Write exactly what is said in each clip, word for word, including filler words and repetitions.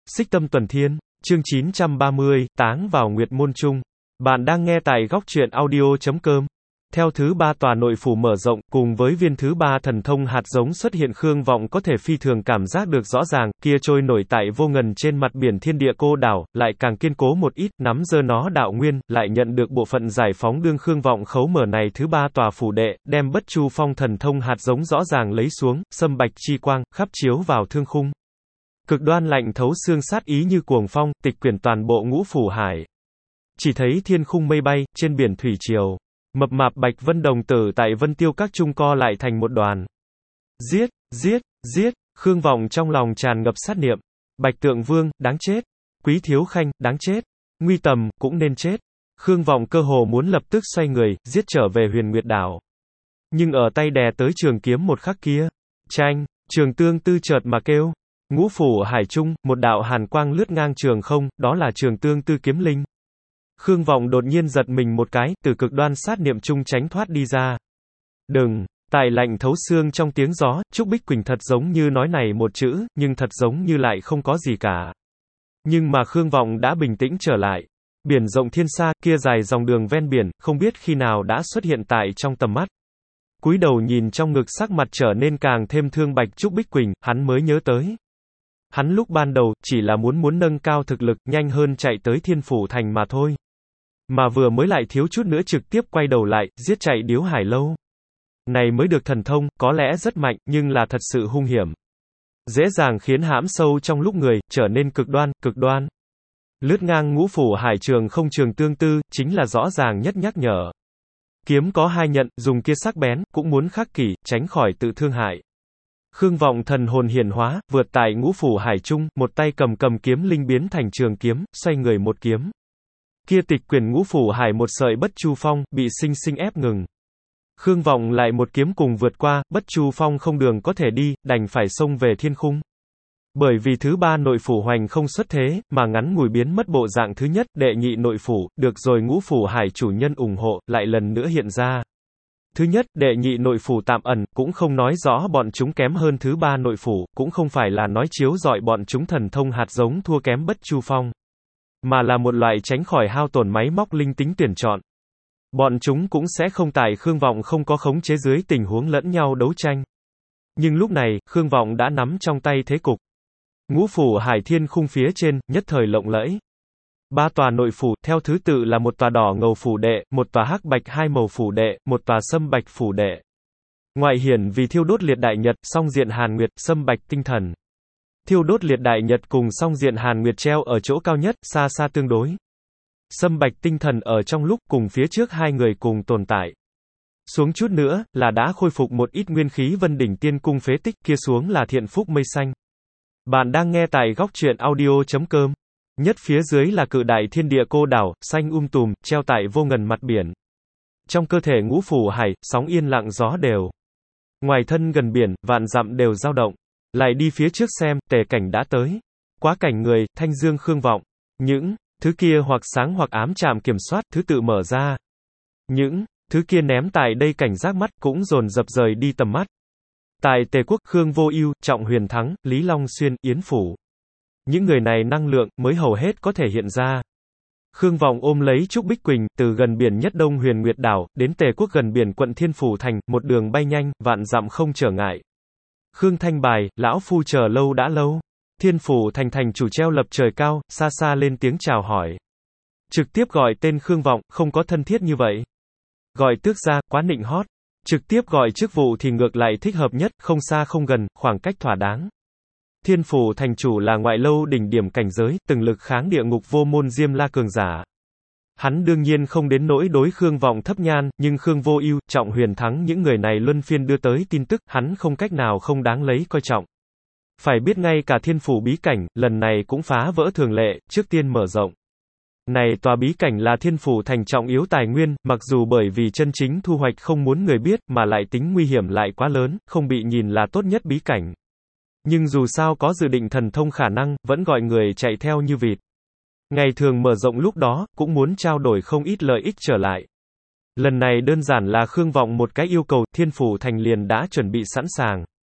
Xích Tâm Tuần Thiên, chương chín trăm ba mươi, táng vào Nguyệt Môn Trung. Bạn đang nghe tại góc truyện audio chấm com. Theo thứ ba tòa nội phủ mở rộng, cùng với viên thứ ba thần thông hạt giống xuất hiện, Khương Vọng có thể phi thường cảm giác được rõ ràng, kia trôi nổi tại vô ngần trên mặt biển thiên địa cô đảo, lại càng kiên cố một ít, nắm giơ nó đạo nguyên, lại nhận được bộ phận giải phóng đương Khương Vọng khấu mở này thứ ba tòa phủ đệ, đem Bất Chu Phong thần thông hạt giống rõ ràng lấy xuống, sâm bạch chi quang, khắp chiếu vào thương khung. Cực đoan lạnh thấu xương sát ý như cuồng phong, tịch quyển toàn bộ ngũ phủ hải. Chỉ thấy thiên khung mây bay, trên biển thủy triều. Mập mạp bạch vân đồng tử tại vân tiêu các trung co lại thành một đoàn. Giết, giết, giết, Khương Vọng trong lòng tràn ngập sát niệm. Bạch Tượng Vương, đáng chết. Quý Thiếu Khanh, đáng chết. Nguy Tầm, cũng nên chết. Khương Vọng cơ hồ muốn lập tức xoay người, giết trở về Huyền Nguyệt Đảo. Nhưng ở tay đè tới trường kiếm một khắc kia. Chanh, Trường Tương Tư chợt mà kêu. Ngũ phủ hải trung, một đạo hàn quang lướt ngang trường không, đó là Trường Tương Tư kiếm linh. Khương Vọng đột nhiên giật mình một cái, từ cực đoan sát niệm trung tránh thoát đi ra. Đừng, tại lạnh thấu xương trong tiếng gió, Trúc Bích Quỳnh thật giống như nói này một chữ, nhưng thật giống như lại không có gì cả. Nhưng mà Khương Vọng đã bình tĩnh trở lại. Biển rộng thiên xa, kia dài dòng đường ven biển, không biết khi nào đã xuất hiện tại trong tầm mắt. Cúi đầu nhìn trong ngực, sắc mặt trở nên càng thêm thương bạch Trúc Bích Quỳnh, hắn mới nhớ tới. Hắn lúc ban đầu, chỉ là muốn muốn nâng cao thực lực, nhanh hơn chạy tới Thiên Phủ Thành mà thôi. Mà vừa mới lại thiếu chút nữa trực tiếp quay đầu lại, giết chạy Điếu Hải Lâu. Này mới được thần thông, có lẽ rất mạnh, nhưng là thật sự hung hiểm. Dễ dàng khiến hãm sâu trong lúc người, trở nên cực đoan, cực đoan. Lướt ngang ngũ phủ hải trường không Trường Tương Tư, chính là rõ ràng nhất nhắc nhở. Kiếm có hai nhận, dùng kia sắc bén, cũng muốn khắc kỷ, tránh khỏi tự thương hại. Khương Vọng thần hồn hiển hóa, vượt tại ngũ phủ hải trung, một tay cầm cầm kiếm linh biến thành trường kiếm, xoay người một kiếm. Kia tịch quyển ngũ phủ hải một sợi Bất Chu Phong, bị sinh sinh ép ngừng. Khương Vọng lại một kiếm cùng vượt qua, Bất Chu Phong không đường có thể đi, đành phải xông về thiên khung. Bởi vì thứ ba nội phủ hoành không xuất thế, mà ngắn ngủi biến mất bộ dạng thứ nhất, đệ nhị nội phủ, được rồi ngũ phủ hải chủ nhân ủng hộ, lại lần nữa hiện ra. Thứ nhất, đệ nhị nội phủ tạm ẩn, cũng không nói rõ bọn chúng kém hơn thứ ba nội phủ, cũng không phải là nói chiếu rọi bọn chúng thần thông hạt giống thua kém Bất Chu Phong. Mà là một loại tránh khỏi hao tổn máy móc linh tính tuyển chọn. Bọn chúng cũng sẽ không tại Khương Vọng không có khống chế dưới tình huống lẫn nhau đấu tranh. Nhưng lúc này, Khương Vọng đã nắm trong tay thế cục. Ngũ phủ hải thiên khung phía trên, nhất thời lộng lẫy. Ba tòa nội phủ, theo thứ tự là một tòa đỏ ngầu phủ đệ, một tòa hắc bạch hai màu phủ đệ, một tòa sâm bạch phủ đệ. Ngoại hiển vì thiêu đốt liệt đại nhật, song diện hàn nguyệt, sâm bạch tinh thần. Thiêu đốt liệt đại nhật cùng song diện hàn nguyệt treo ở chỗ cao nhất, xa xa tương đối. Sâm bạch tinh thần ở trong lúc cùng phía trước hai người cùng tồn tại. Xuống chút nữa, là đã khôi phục một ít nguyên khí Vân Đỉnh Tiên Cung phế tích, kia xuống là Thiện Phúc Mây Xanh. Bạn đang nghe tại góc truyện audio chấm com. Nhất phía dưới là cự đại thiên địa cô đảo, xanh um tùm, treo tại vô ngần mặt biển. Trong cơ thể ngũ phủ hải, sóng yên lặng gió đều. Ngoài thân gần biển, vạn dặm đều dao động. Lại đi phía trước xem, tề cảnh đã tới. Quá cảnh người, thanh dương Khương Vọng. Những thứ kia hoặc sáng hoặc ám trạm kiểm soát, thứ tự mở ra. Những thứ kia ném tại đây cảnh giác mắt, cũng dồn dập rời đi tầm mắt. Tại Tề Quốc, Khương Vô Ưu, Trọng Huyền Thắng, Lý Long Xuyên, Yến Phủ. Những người này năng lượng, mới hầu hết có thể hiện ra. Khương Vọng ôm lấy Trúc Bích Quỳnh, từ gần biển nhất đông Huyền Nguyệt Đảo, đến Tề Quốc gần biển quận Thiên Phủ Thành, một đường bay nhanh, vạn dặm không trở ngại. Khương Thanh bài, lão phu chờ lâu đã lâu. Thiên Phủ Thành thành chủ treo lập trời cao, xa xa lên tiếng chào hỏi. Trực tiếp gọi tên Khương Vọng, không có thân thiết như vậy. Gọi tước ra, quá nịnh hót. Trực tiếp gọi chức vụ thì ngược lại thích hợp nhất, không xa không gần, khoảng cách thỏa đáng. Thiên Phủ Thành chủ là ngoại lâu đỉnh điểm cảnh giới, từng lực kháng địa ngục vô môn Diêm La cường giả. Hắn đương nhiên không đến nỗi đối Khương Vọng thấp nhan, nhưng Khương Vô Ưu, Trọng Huyền Thắng những người này luân phiên đưa tới tin tức, hắn không cách nào không đáng lấy coi trọng. Phải biết ngay cả Thiên Phủ bí cảnh, lần này cũng phá vỡ thường lệ, trước tiên mở rộng. Này tòa bí cảnh là Thiên Phủ Thành trọng yếu tài nguyên, mặc dù bởi vì chân chính thu hoạch không muốn người biết, mà lại tính nguy hiểm lại quá lớn, không bị nhìn là tốt nhất bí cảnh. Nhưng dù sao có dự định thần thông khả năng, vẫn gọi người chạy theo như vịt. Ngày thường mở rộng lúc đó, cũng muốn trao đổi không ít lợi ích trở lại. Lần này đơn giản là Khương Vọng một cái yêu cầu, Thiên Phủ Thành liền đã chuẩn bị sẵn sàng.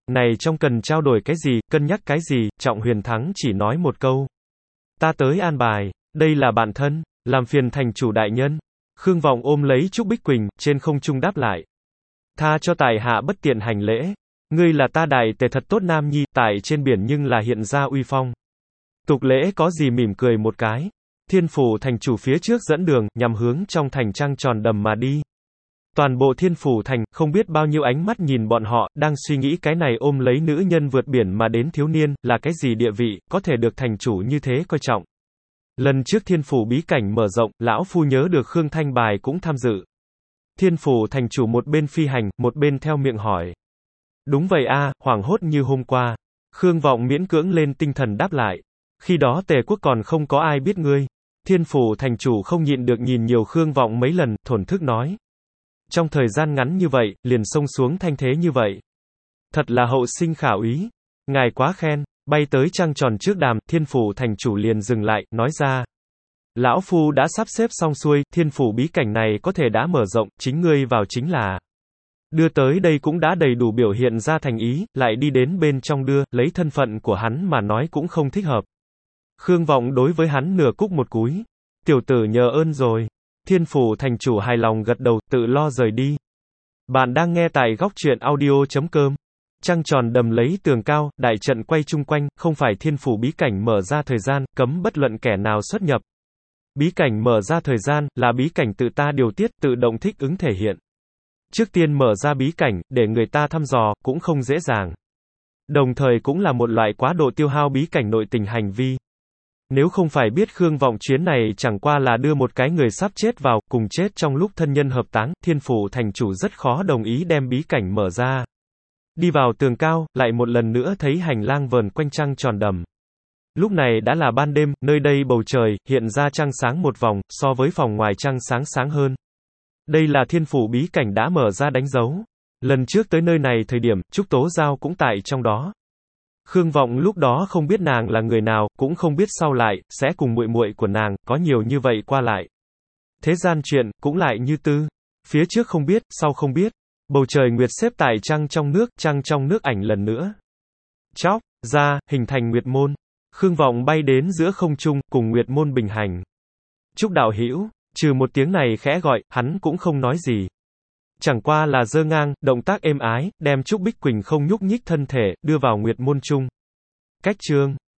Này trong cần trao đổi cái gì, cân nhắc cái gì, Trọng Huyền Thắng chỉ nói một câu. Ta tới an bài, đây là bạn thân, làm phiền thành chủ đại nhân. Khương Vọng ôm lấy Trúc Bích Quỳnh, trên không trung đáp lại. Tha cho tài hạ bất tiện hành lễ. Ngươi là ta đại tề thật tốt nam nhi, tại trên biển nhưng là hiện ra uy phong. Tục lễ có gì mỉm cười một cái. Thiên phủ thành chủ phía trước dẫn đường, nhằm hướng trong thành trăng tròn đầm mà đi. Toàn bộ thiên phủ thành, không biết bao nhiêu ánh mắt nhìn bọn họ, đang suy nghĩ cái này ôm lấy nữ nhân vượt biển mà đến thiếu niên, là cái gì địa vị, có thể được thành chủ như thế coi trọng. Lần trước thiên phủ bí cảnh mở rộng, lão phu nhớ được Khương Thanh Bài cũng tham dự. Thiên phủ thành chủ một bên phi hành, một bên theo miệng hỏi. Đúng vậy a, hoảng hốt như hôm qua. Khương Vọng miễn cưỡng lên tinh thần đáp lại. Khi đó Tề quốc còn không có ai biết ngươi. Thiên phủ thành chủ không nhịn được nhìn nhiều Khương Vọng mấy lần, thổn thức nói. Trong thời gian ngắn như vậy, liền xông xuống thanh thế như vậy. Thật là hậu sinh khả úy. Ngài quá khen, bay tới trăng tròn trước đàm, thiên phủ thành chủ liền dừng lại, nói ra. Lão phu đã sắp xếp xong xuôi, thiên phủ bí cảnh này có thể đã mở rộng, chính ngươi vào chính là. Đưa tới đây cũng đã đầy đủ biểu hiện ra thành ý, lại đi đến bên trong đưa, lấy thân phận của hắn mà nói cũng không thích hợp. Khương Vọng đối với hắn nửa cúc một cúi. Tiểu tử nhờ ơn rồi. Thiên phủ thành chủ hài lòng gật đầu, tự lo rời đi. Bạn đang nghe tại góc truyện audio chấm com. Trăng tròn đầm lấy tường cao, đại trận quay chung quanh, không phải thiên phủ bí cảnh mở ra thời gian, cấm bất luận kẻ nào xuất nhập. Bí cảnh mở ra thời gian, là bí cảnh tự ta điều tiết, tự động thích ứng thể hiện. Trước tiên mở ra bí cảnh, để người ta thăm dò, cũng không dễ dàng. Đồng thời cũng là một loại quá độ tiêu hao bí cảnh nội tình hành vi. Nếu không phải biết Khương Vọng chuyến này chẳng qua là đưa một cái người sắp chết vào, cùng chết trong lúc thân nhân hợp táng, thiên phủ thành chủ rất khó đồng ý đem bí cảnh mở ra. Đi vào tường cao, lại một lần nữa thấy hành lang vờn quanh trăng tròn đầm. Lúc này đã là ban đêm, nơi đây bầu trời, hiện ra trăng sáng một vòng, so với phòng ngoài trăng sáng sáng hơn. Đây là thiên phủ bí cảnh đã mở ra đánh dấu. Lần trước tới nơi này thời điểm, Trúc Tố Giao cũng tại trong đó. Khương Vọng lúc đó không biết nàng là người nào, cũng không biết sau lại, sẽ cùng muội muội của nàng, có nhiều như vậy qua lại. Thế gian chuyện, cũng lại như tư. Phía trước không biết, sau không biết. Bầu trời nguyệt xếp tại trăng trong nước, trăng trong nước ảnh lần nữa. Chóc, ra, hình thành nguyệt môn. Khương Vọng bay đến giữa không trung, cùng nguyệt môn bình hành. Trúc đạo hữu, trừ một tiếng này khẽ gọi, hắn cũng không nói gì. Chẳng qua là giơ ngang, động tác êm ái, đem Trúc Bích Quỳnh không nhúc nhích thân thể, đưa vào nguyệt môn chung. Cách chương.